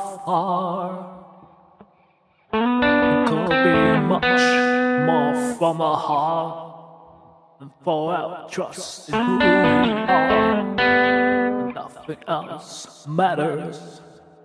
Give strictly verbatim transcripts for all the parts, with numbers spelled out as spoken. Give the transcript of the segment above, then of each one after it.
far. It could be much more from our heart, and for our trust in who we are, and nothing else matters.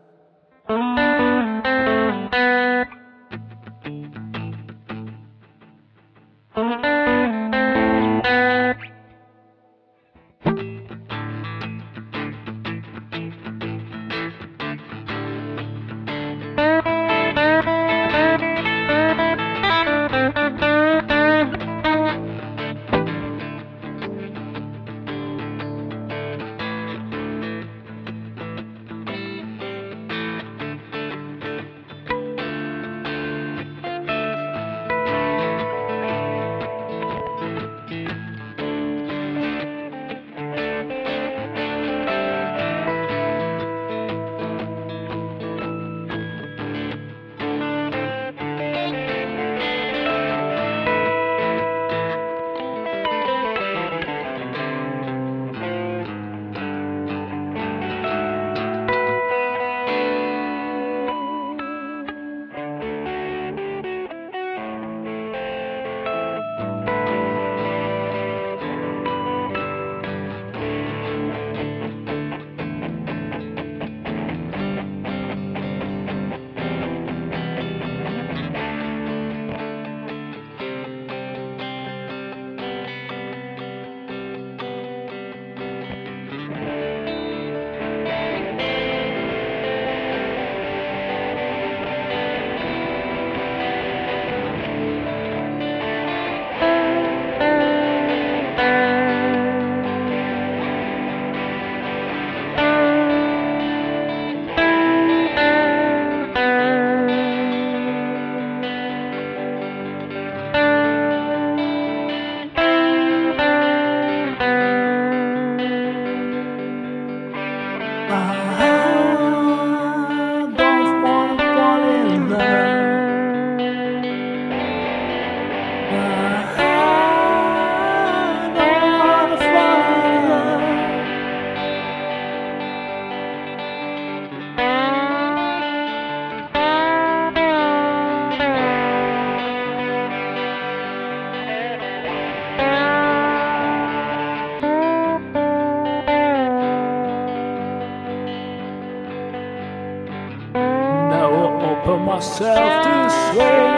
Put myself this way.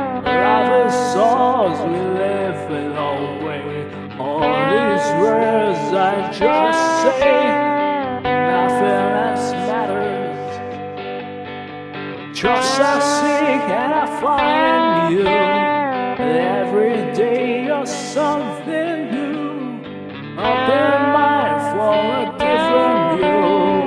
Life is ours, we live it our way. All these words I just say, nothing else matters. Just I seek and I find you. Every day you're something new. Open mind for a different view.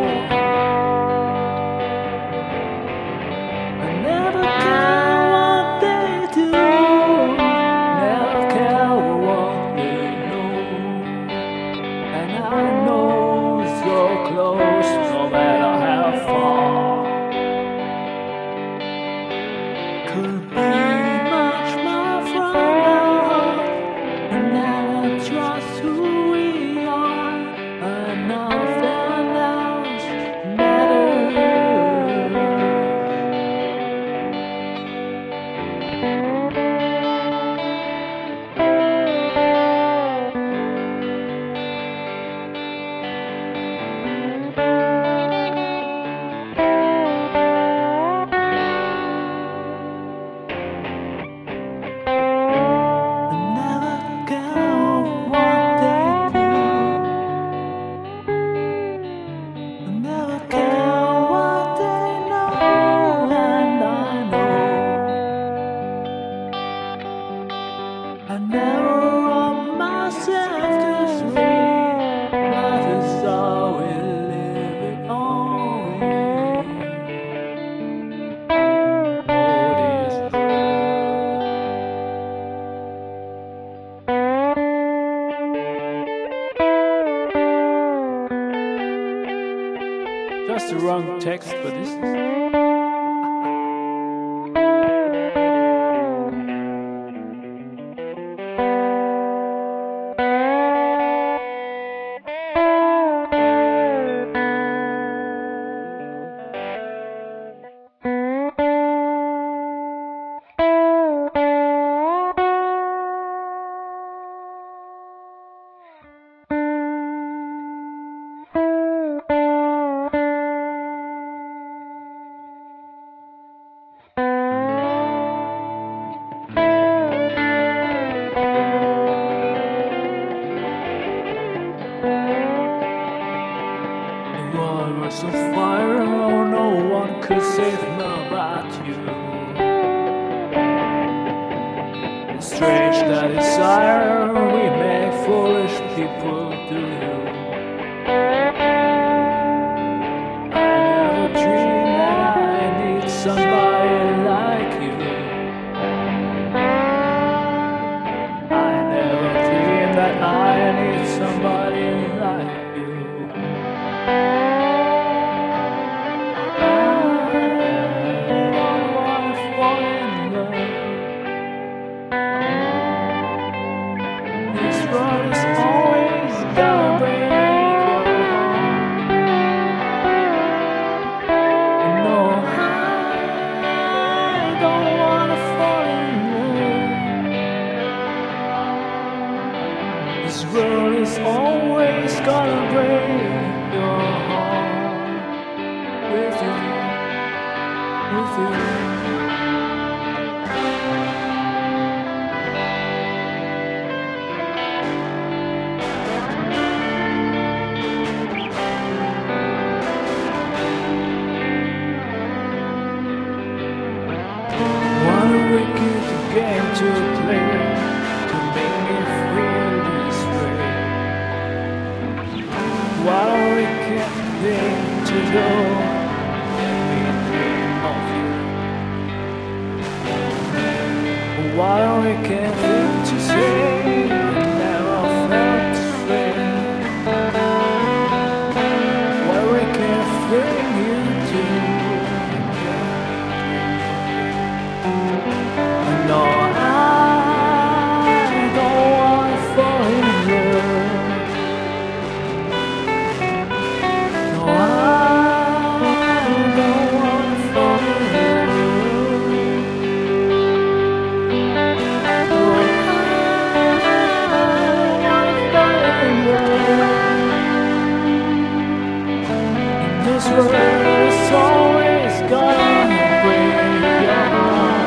Close, no matter how far. Could be much more from the heart, and now I trust who we are, and nothing else matters. I never want myself to sleep. Life is all we live it on. All these words. Just the wrong text for this. save me about you. It's strange that desire we make foolish people do. I never dreamed that I need somebody like you. I never dreamed that I need somebody like you. This world is always gonna break your heart with you, with you. What a wicked game to play to make me feel this way. What a wicked thing to do, make me dream of you. What a wicked thing to say, I never felt this way. What a wicked thing you do. No, I don't wanna fall in love. No, I don't wanna fall in love. No, I don't wanna fall in love. In this world, it's always gonna break your heart.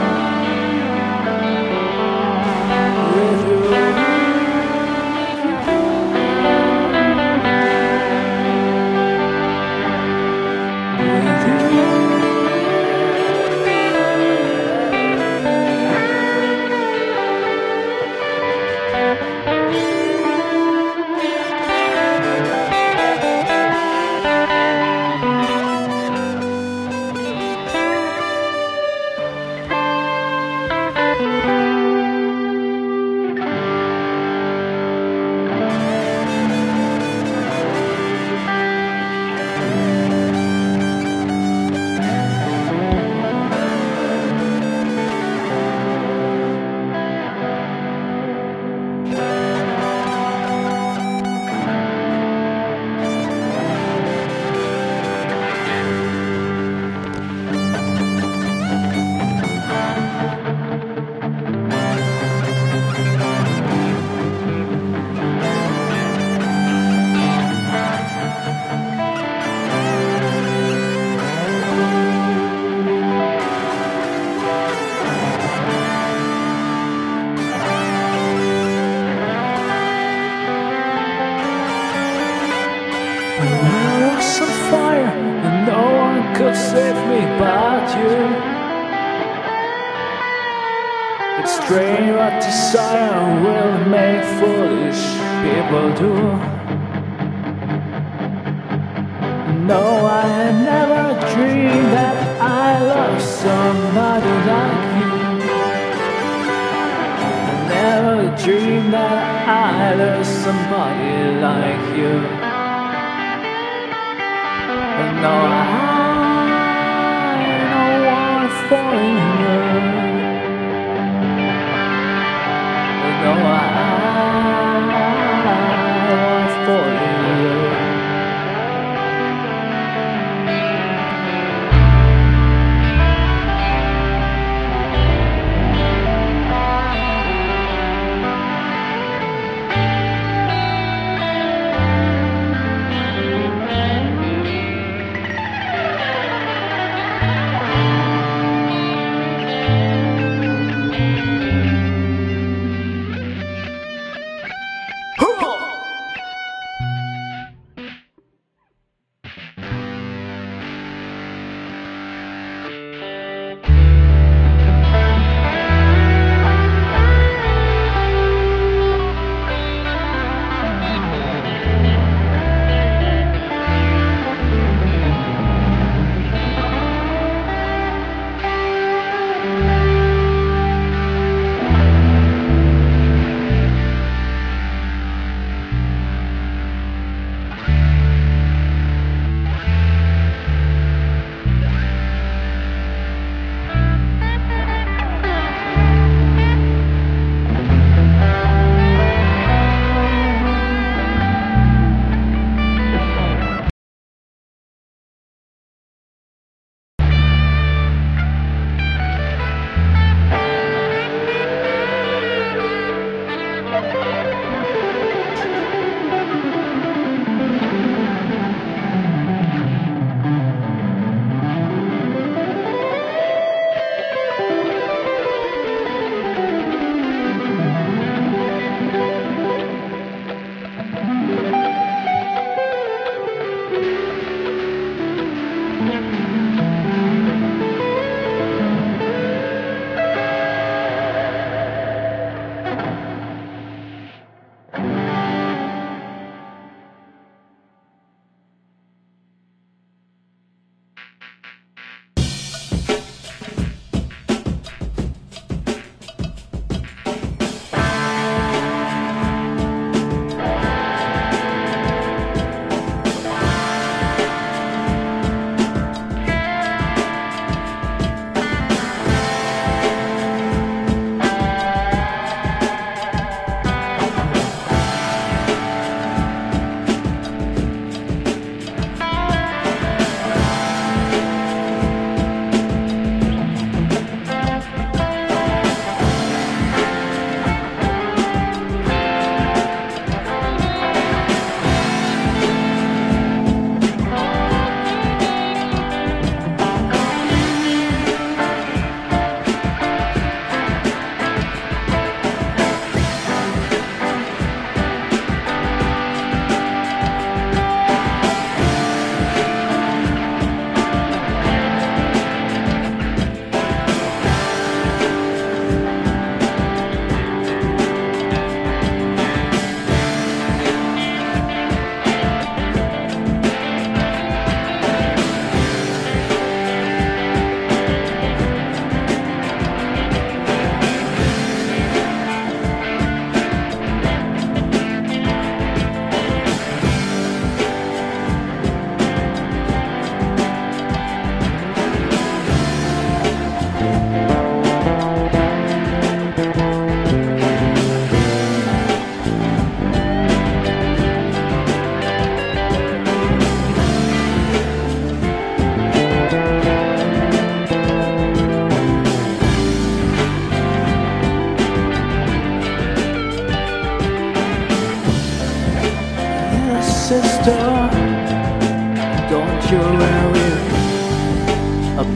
The world was on fire and no one could save me but you. It's strange what desire will make foolish people do. No, I had never dreamed that I loved somebody like you. I never dreamed that I loved somebody like you. No, I don't wanna fall in love. No, I don't wanna fall in love.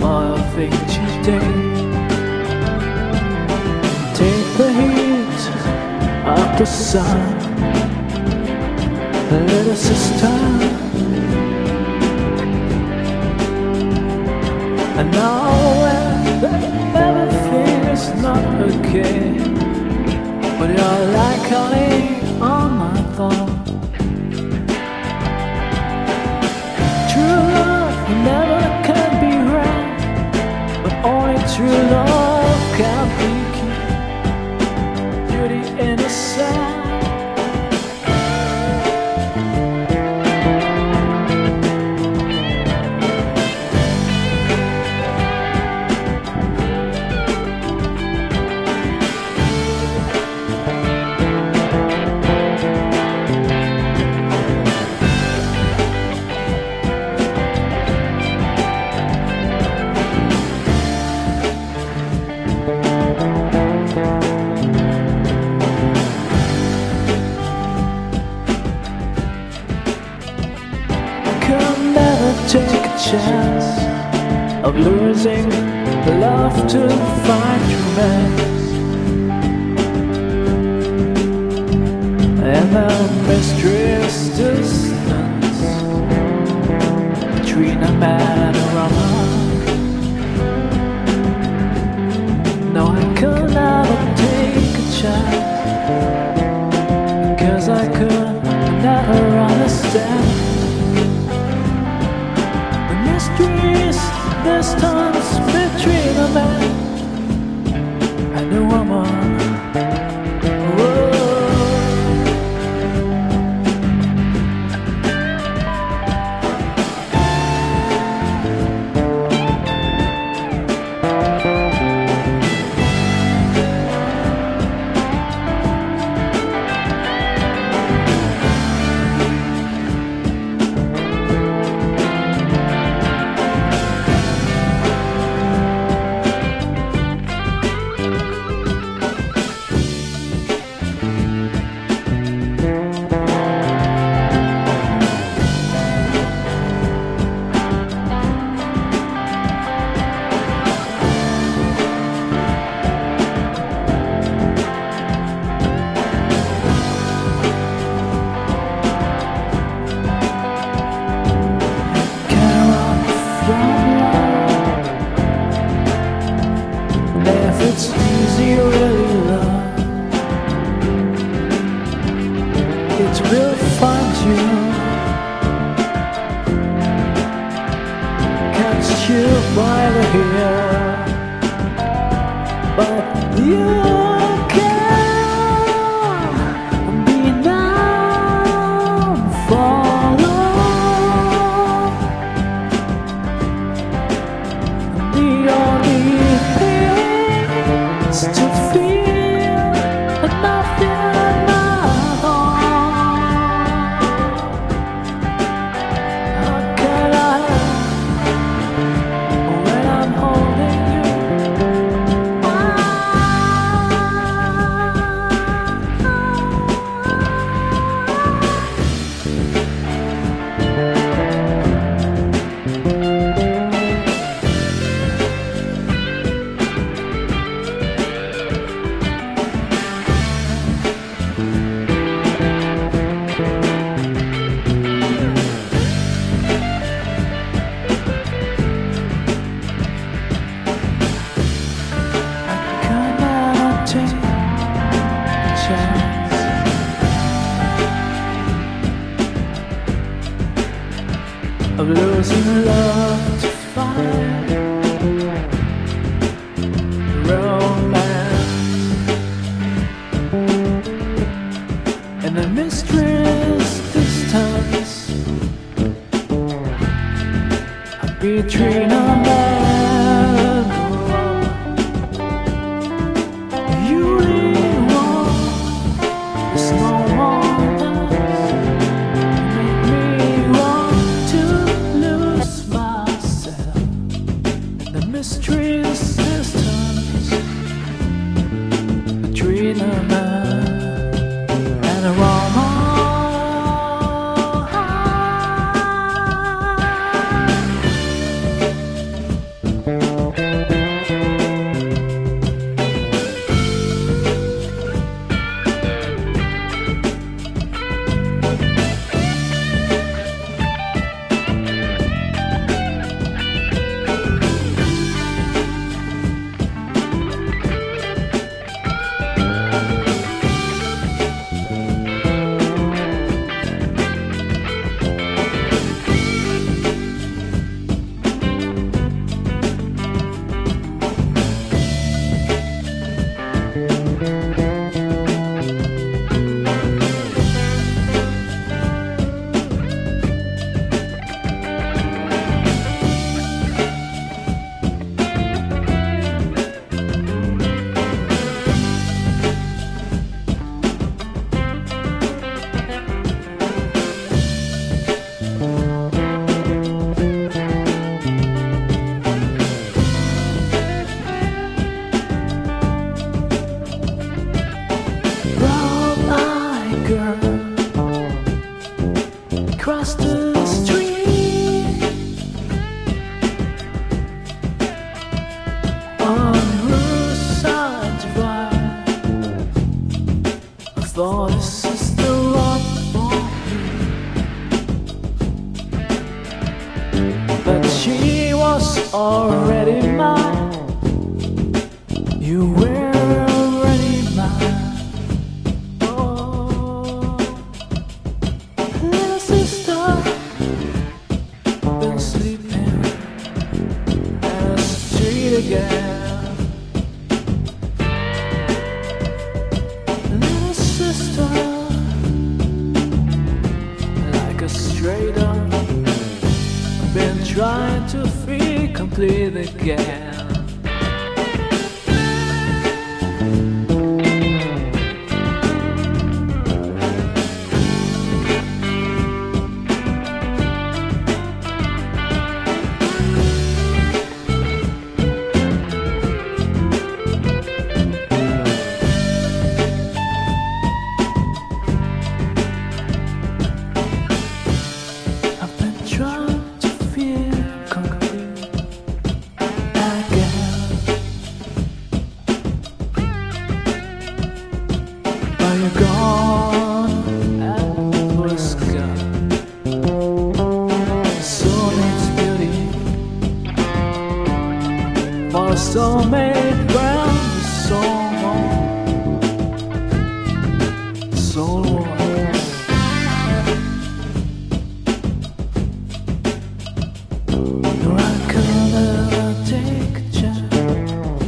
small things you take. Take the heat of the sun, little sister. And now when everything is not okay, but you're like honey on my thorn. True love never can be right, but only true love can be key. Beauty in the sun. Take a chance of losing the love to find romance, and the mysterious distance between a man and a woman. No, I could never take a chance, because I could never understand distance between a man and a woman. It's easy, really, love. It will find you, catch you by the hair, but you can be down for love. The only to feel nothing at all. How can I, when I'm holding you? Of losing love to find romance, and the mysterious distance between a man and a woman. You really want this no more. Mysterious distance between a man and a woman. already mine. You were already mine. Oh, little sister, been sleeping at the street again. Little sister, like a stray dog, been trying to feel complete again. I've been trying to feel complete again, but you're gone and it was gone. Soul needs beauty for a soulmate ground the soul won't, soul won't. No, I could never take a chance,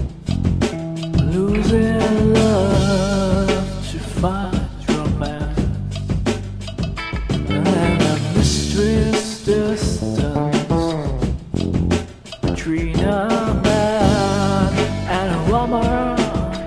losing love to find romance, and a mysterious distance between a man and a woman.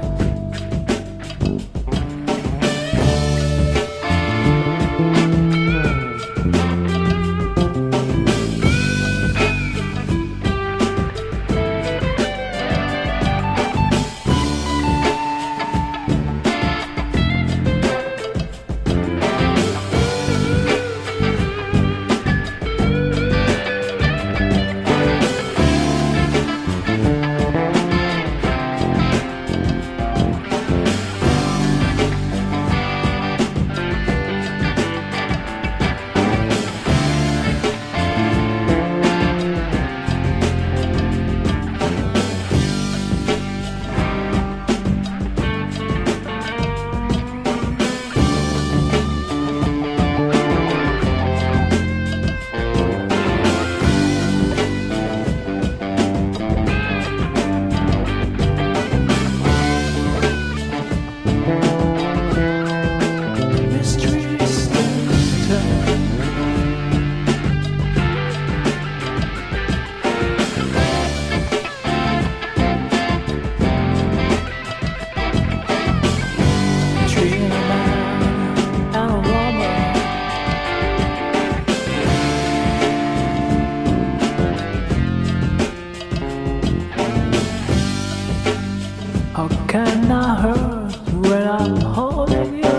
How can I hurt when I'm holding you?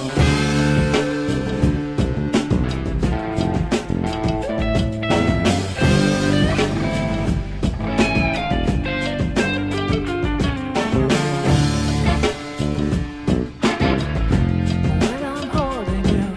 When I'm holding you,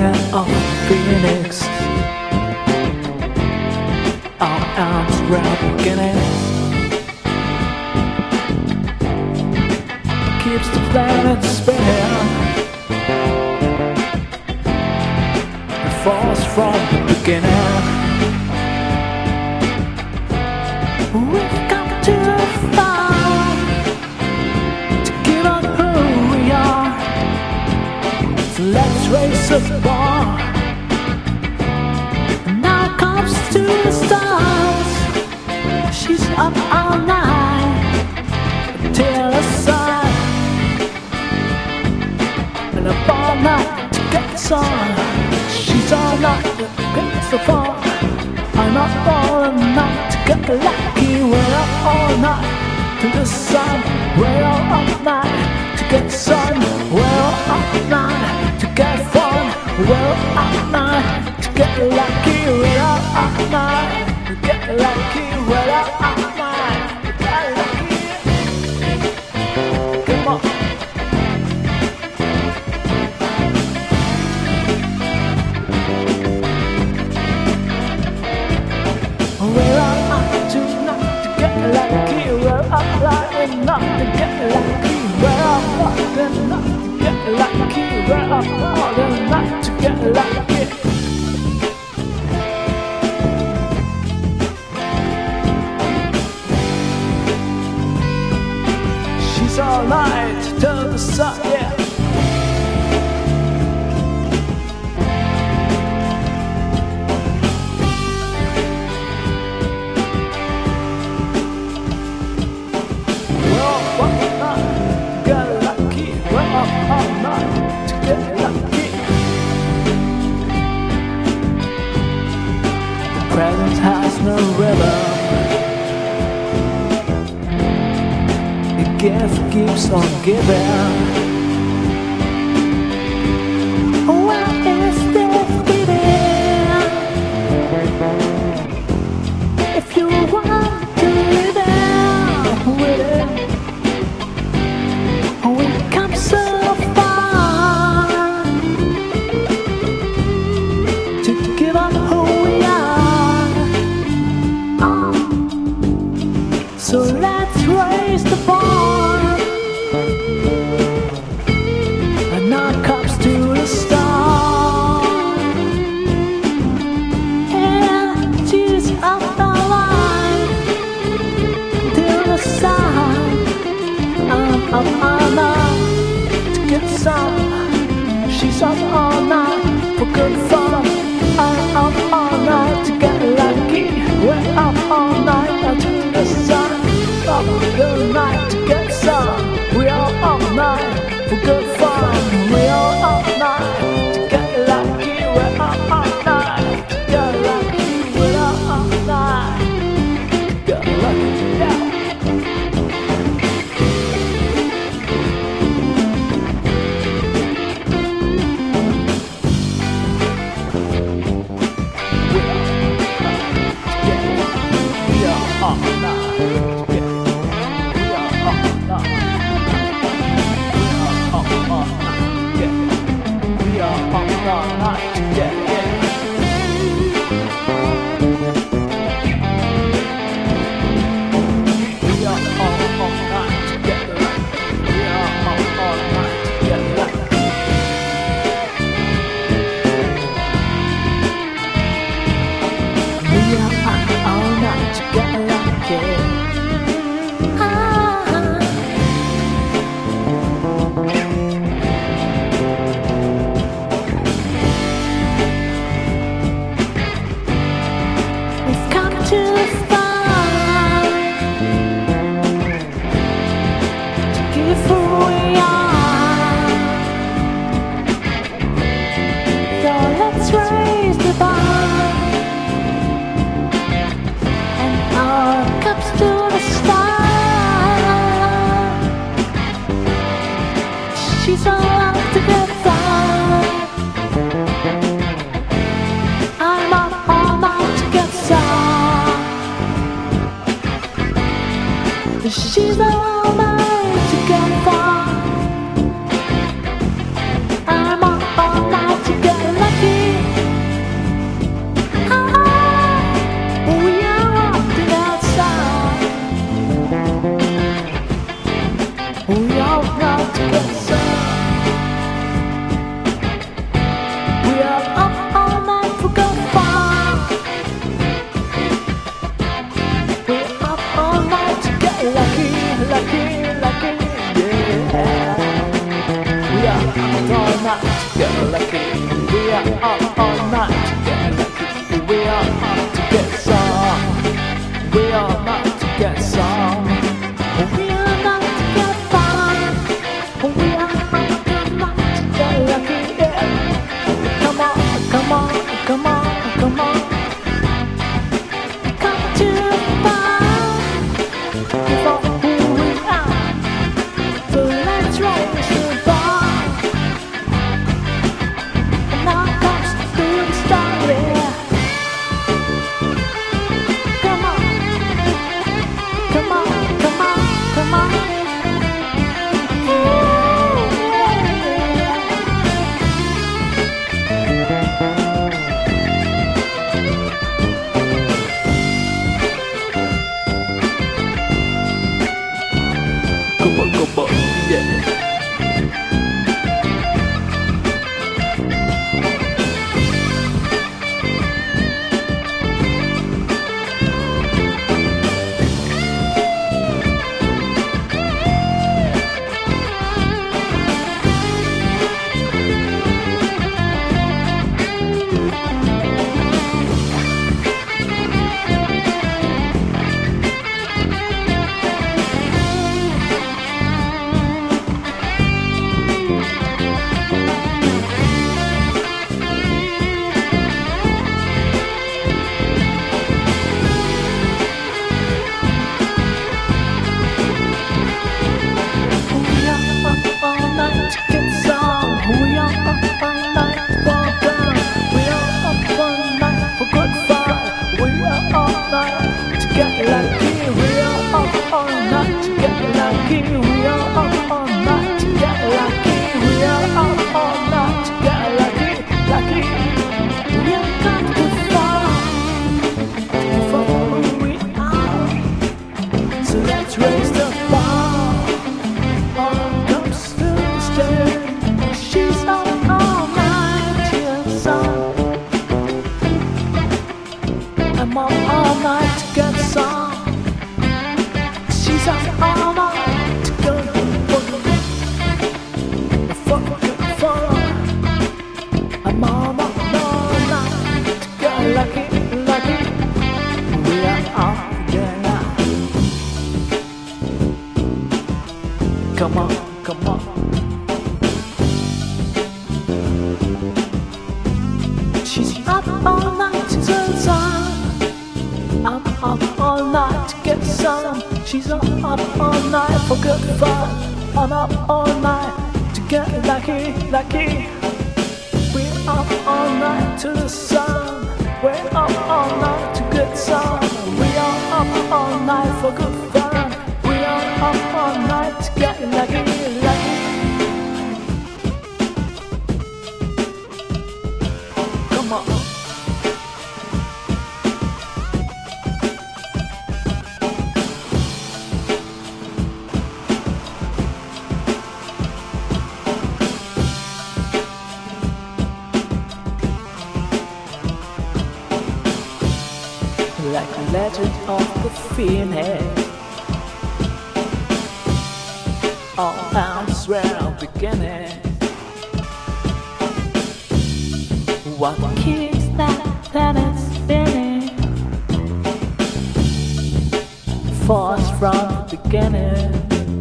slaying of the phoenix. Our arms wrap beginnings. Keeps the planet spinning. It falls from the beginning. We've come too far to give up who we are. So let's raise the bar. Now comes to the stars. She's up all night till the sun, and up all night to get sun. She's all night to get so far. I'm up all night to get lucky. We're up all night to the sun. We're all up night to get sun. We're all up night to get fun. We're all up night to get lucky. We're all up night to get lucky. We're all up night to get lucky. Come on. We're all up tonight to get lucky. We're up like enough to get lucky. We're up all enough to get lucky. We're up all enough to get lucky. She's all night till the sun, yeah. Present has no rhythm. The gift keeps on giving. What is this feeling? If you want to live it with it, we've come so far to give up who we are. So let's raise the bar, and our cups to the stars. And she's up the line till the sun. I'm up all night to get some. She's up all night for good fun. I'm up all night to get lucky. We're up all night until the sun. Up all night to get some. We are all night for good fun. We are all night to get lucky. We're up all night to get lucky. We're all night to get lucky. Yeah. She's all out to get fun. I'm up all night to get some. She's all night to get fun. I'm up all night to get lucky. out all night to get lucky. We are out all night to get lucky. We are out to get some. We are out to get some. We are out to get fun. We are out tonight to get lucky. Yeah. Come on, come on, come on, come on. Come to fun. For who we are. So let's raise the bar. And now comes the good story. Come on, come on, come on, come on. Come on, come on, yeah. Raise the bar. On comes to the stage. She's up all night till the sun. I'm up all night to get some. She's up all night to go to fuck, fuck, fuck. I'm up all night to get lucky, lucky. We are out together. Come on, come on. She's up all night to the sun. I'm up all night to get some. She's up, up all night for good fun. I'm up all night to get lucky, lucky. We're up all night to the sun. We're up all night to get some. We are up all night for good fun. We are up all night to get lucky, lucky. Come on. Like a legend of the phoenix, all else were beginning. What keeps that planet spinning? Force from the beginning.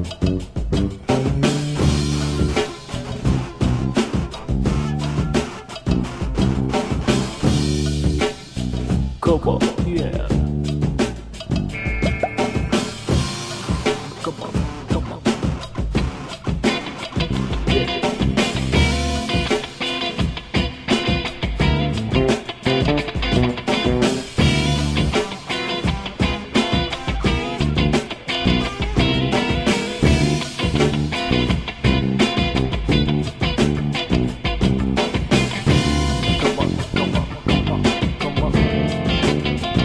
Come on, yeah. Come on, come on. Yeah. Come on, come on, come on, come on.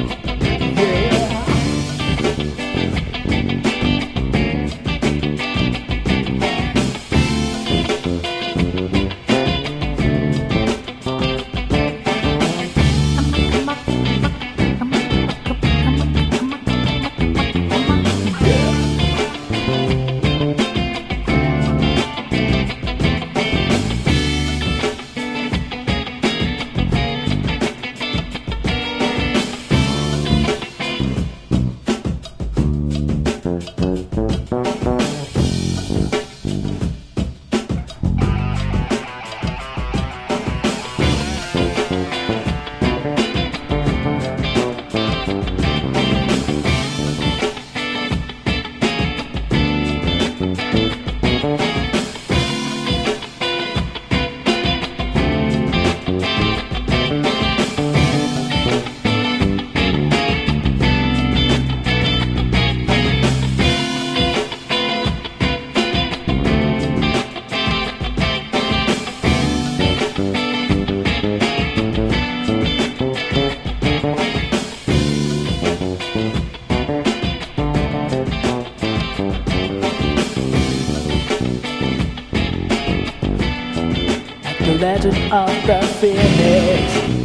The legend of the phoenix.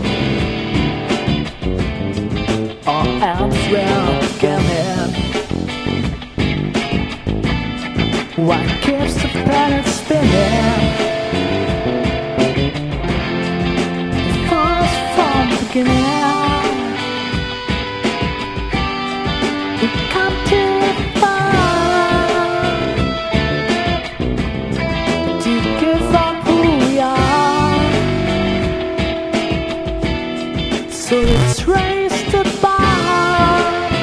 All else will kill him. What keeps the planet spinning? It falls from the beginning. We come too far to give up who we are. So let's raise the bar,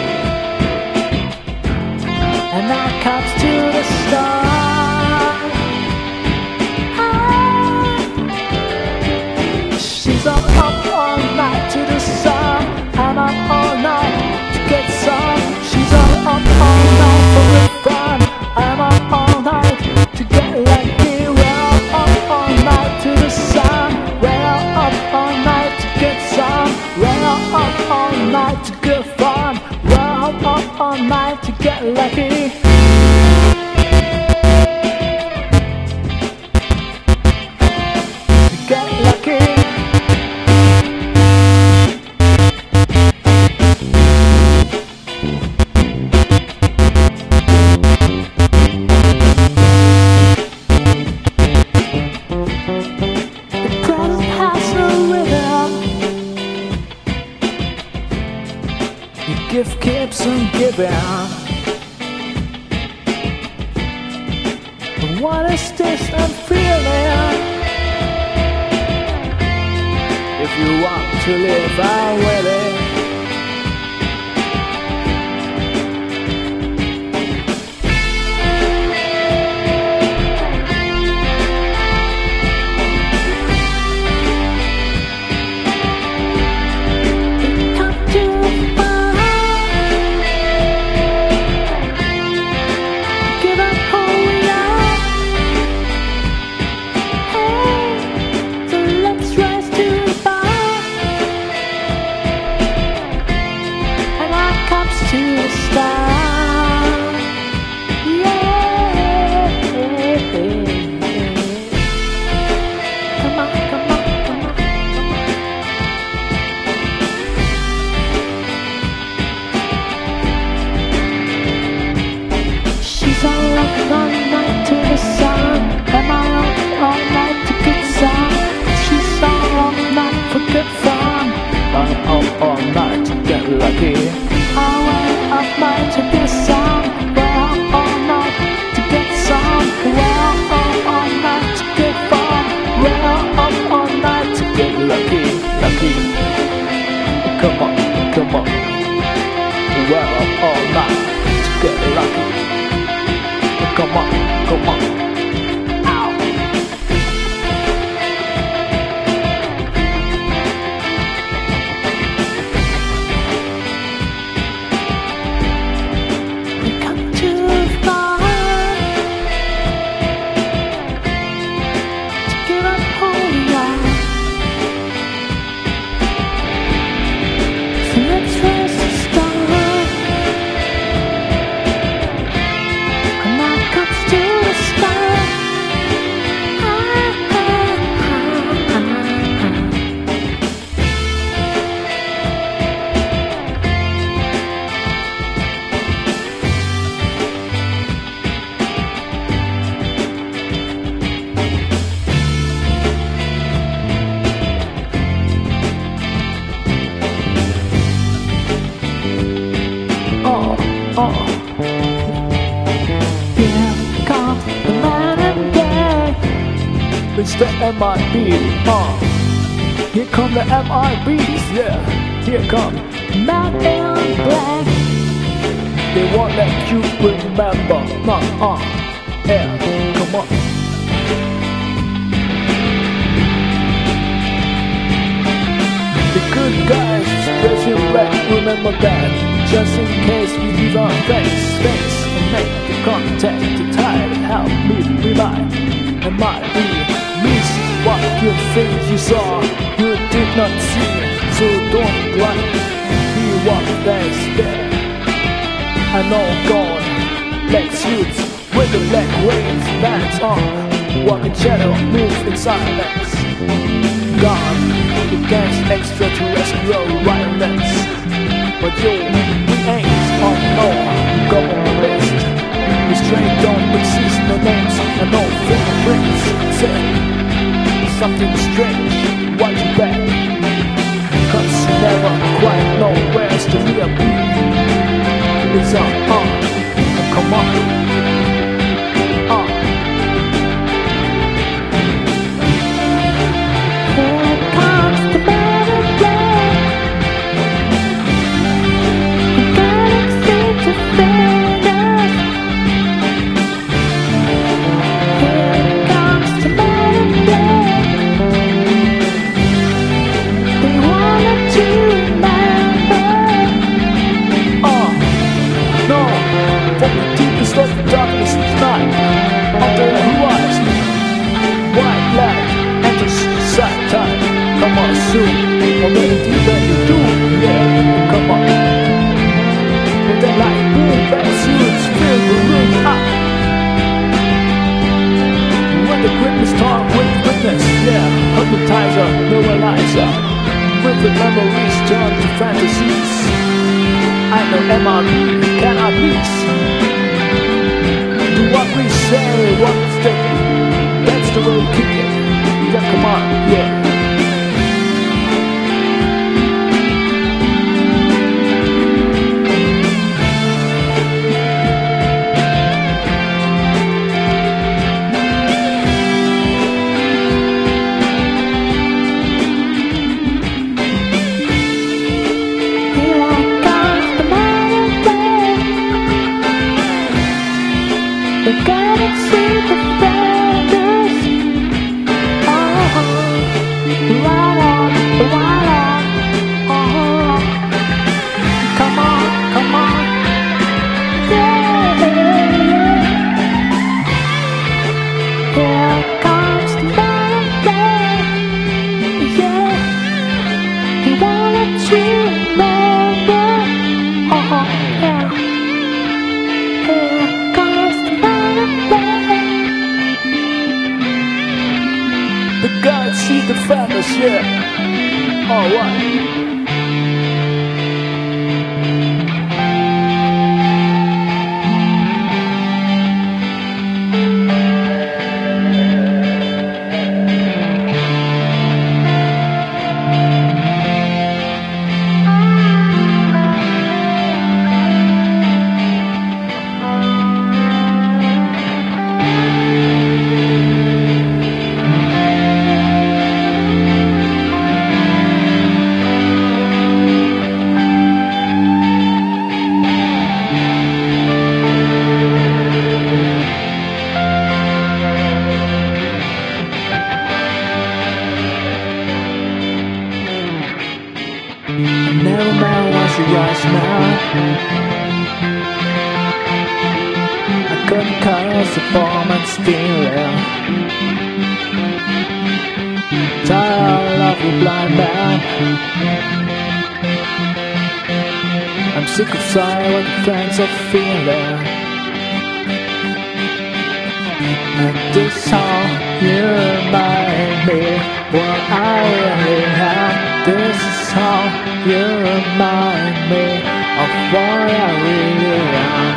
and now comes to the start. Ah, she's all up all night to the sun. I'm up all night to get some. She's all up all night for the fun. I'm up all night to get lucky. We're all up all night to the sun. We're all up all night to get some. We're all up all night to get fun. We're all up all night to get lucky. Get lucky. The present has a rhythm. The gift keeps on giving. But what is this I'm feeling? If you want to live, I'm willing. We come too far to give up who we are. Hey, so let's rise to the bar. And our cups to the stars. Yeah. Come on, come on, come on, come on. She's all up all night to the sun. Am I up all night to get some? She's all up night for good fun. I'm up all night to get lucky. I'm up night to get some. We're up all night to get some. We're up all night to get fun. We're up all night to get lucky, lucky. Come on, come on. We're up all night to get lucky. Come on, come on. Ow. We come too far to give up who we are. So let's raise the stars. And now comes to the stars. Ah, ah, ah, ah, ah. Oh, oh. Here comes the man and gang. It's the M I B, uh. Here come the M I Bs, yeah. Here come Man in Black. They won't let you remember, uh, uh. Yeah, come on. The good guys, dressing black, remember that. Just in case we leave our face, face, and make the contact to tide. Help me remind, and might be miss what you think you saw, you did not see. So don't blind, be what they spare. I know gone, black suits with the black wings, bands on. Walking shadow, move in silence. extraterrestrial violence. But yo, we ain't on no government list. Restraint don't exist, no names and no fingerprints. Say something strange, watch your back, cause you never quite know where's the real beat. It's a uh, come on, uh. Here comes the better day. The galaxy to fade us. Here comes the better day. They wanted to remember. Uh, no, from the deepest of the darkness tonight, on the horizon, white light enters sad time. Come on soon, or maybe that you do, yeah, come on. With the light boom, bad suits fill the room up. When the greatness talk with witness, yeah, hypnotizer, neuralizer. With the memories turn to fantasies. I know M R B, can I please? Do what we say, what we say. That's the way we kick it. Yeah, come on, yeah. The galaxy defend us. Oh, right on, right on. Oh, come on, come on. Yeah, yeah. Here comes the better day. Yeah, he wanted to remember. Oh, yeah. Here comes the better day. The galaxy defend us, yeah. Alright. Never mind what you guys now. I couldn't cause the bomb and steal it. Tired of you, blind man. I'm sick of silent friends of feeling. And this song you remind me what I really am. This is how you remind me of what I really am.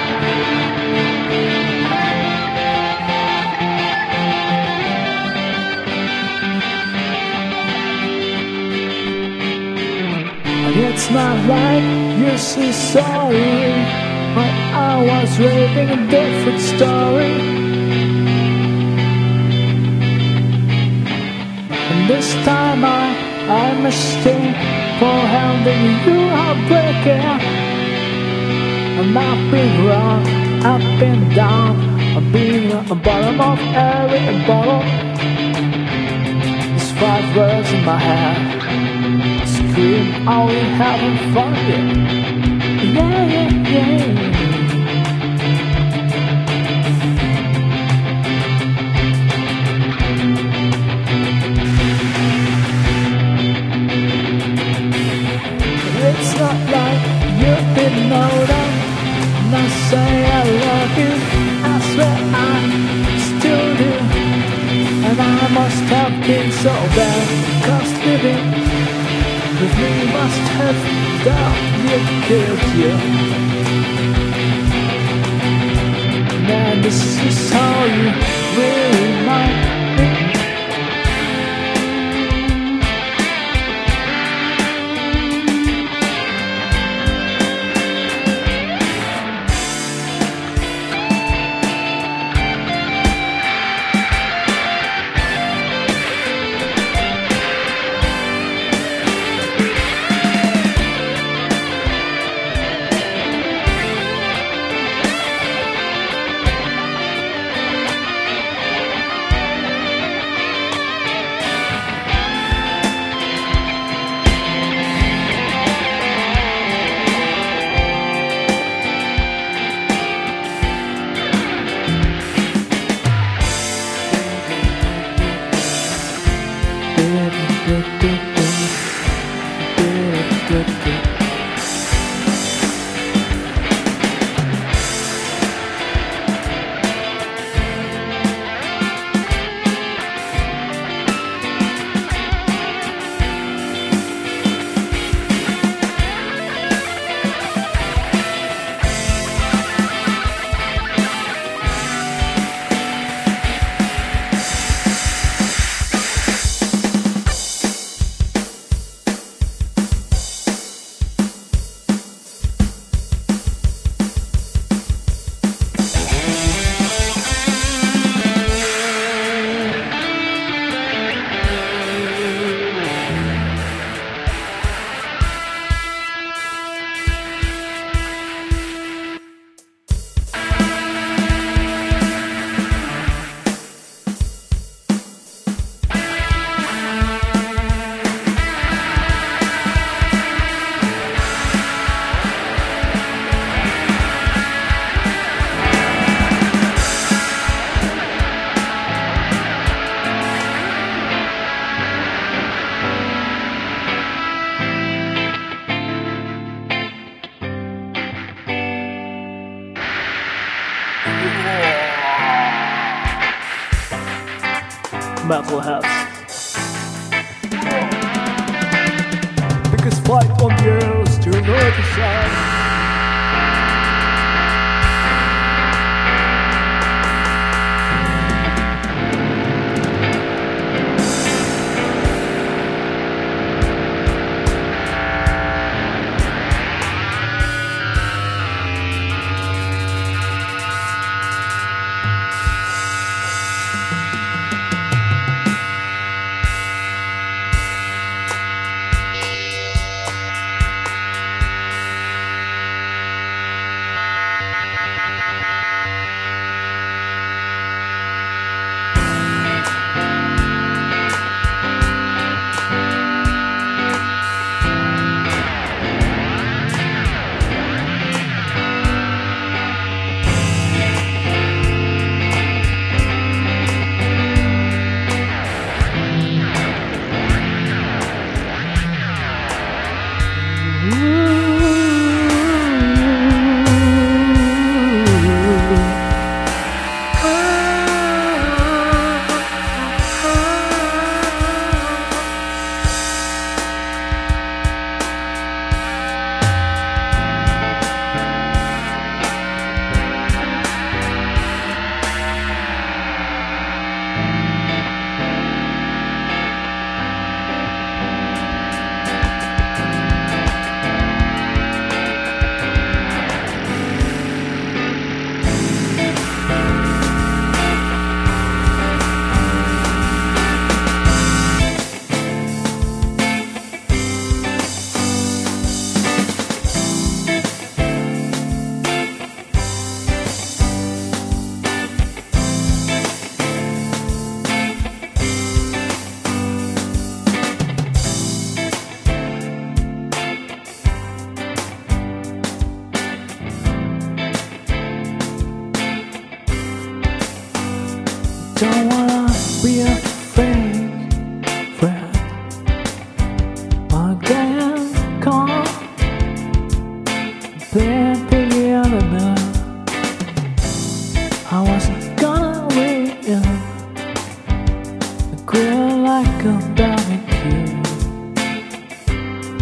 But it's not like you see sorry, but I was reading a different story. And this time I I mistake for handing you heartbreaking. And I've been wrong, I've been down, I've been at the bottom of every bottle. There's five words in my head, scream, are we having fun yet? Yeah, yeah, yeah. It's not like you didn't know that. And I say I love you, I swear I still do. And I must have been so bad, cause living With me must have down your kid, yeah. Man, this is how you really might be. Metalheads. Biggest fight on the earth to the side. Don't wanna be a fake friend again, come play together now. I wasn't gonna wait in a grill like a barbecue.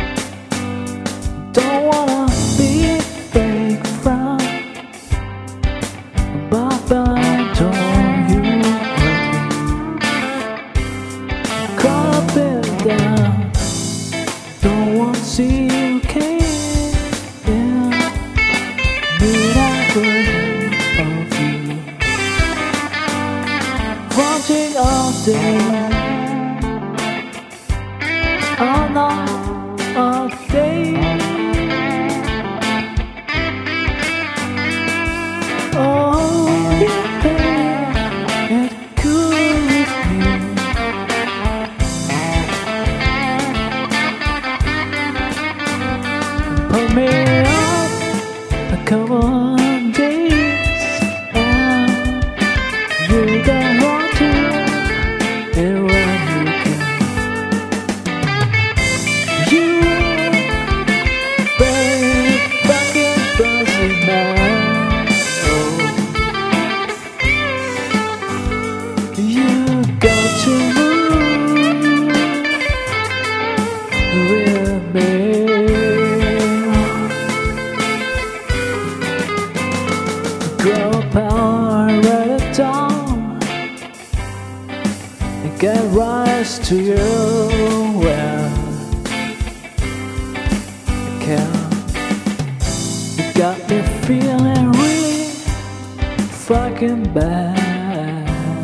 see you came in, need I could of you, wanting all day, all night, all day. Oh, yeah, it could be. Put me up a couple of days, and you got want to, and when you can, you baby, fucking buzzing man. Oh, you got to move with me. Grow power, write it down, and get rise to you. Well, I can. You got me feeling really fucking bad.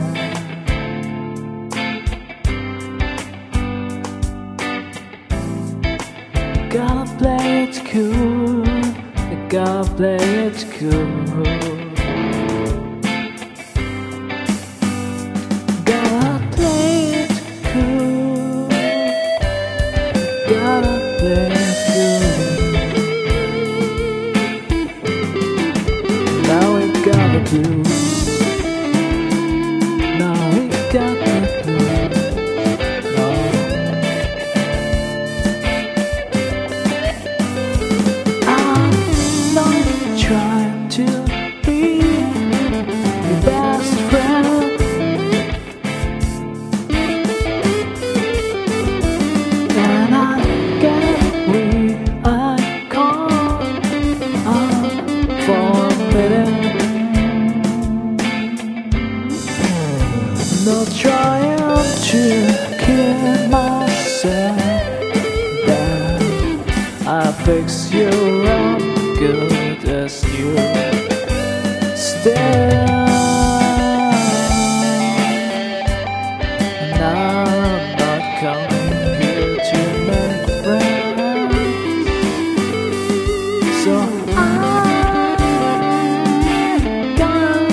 Gotta play it cool. I gotta play it cool. Gotta play it cool. Gotta play it cool. Now we got the blues. Now we got the blues. I'm not trying to be your best friend, and I get we I call I'm forbidden. Not trying to kill myself down. I fix you up good as you still. And I'm not coming here to make friends, so I'm gonna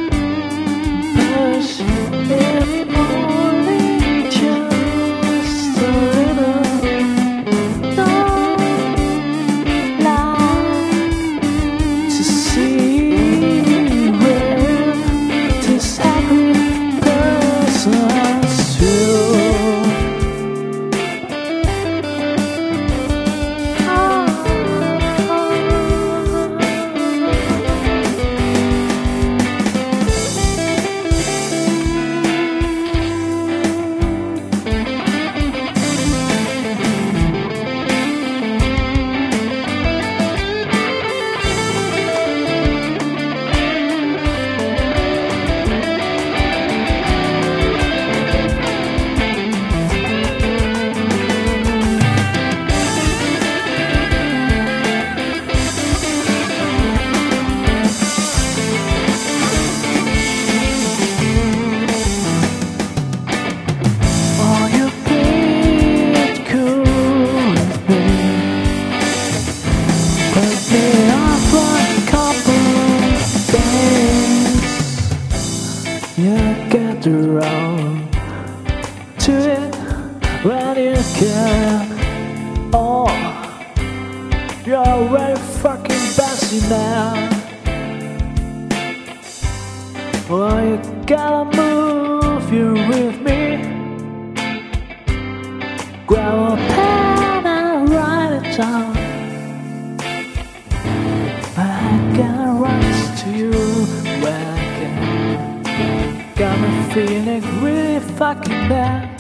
push if only just a little. Don't lie to see where this happy person's true. Oh, you play it cool with me. Put me on for a couple days. You get around to it when you can. Oh, you're very fucking busy now. Oh, you gotta move, you're with me. Grab a pen and write it down. I gotta rise to you when I can. Got me feeling really fucking bad.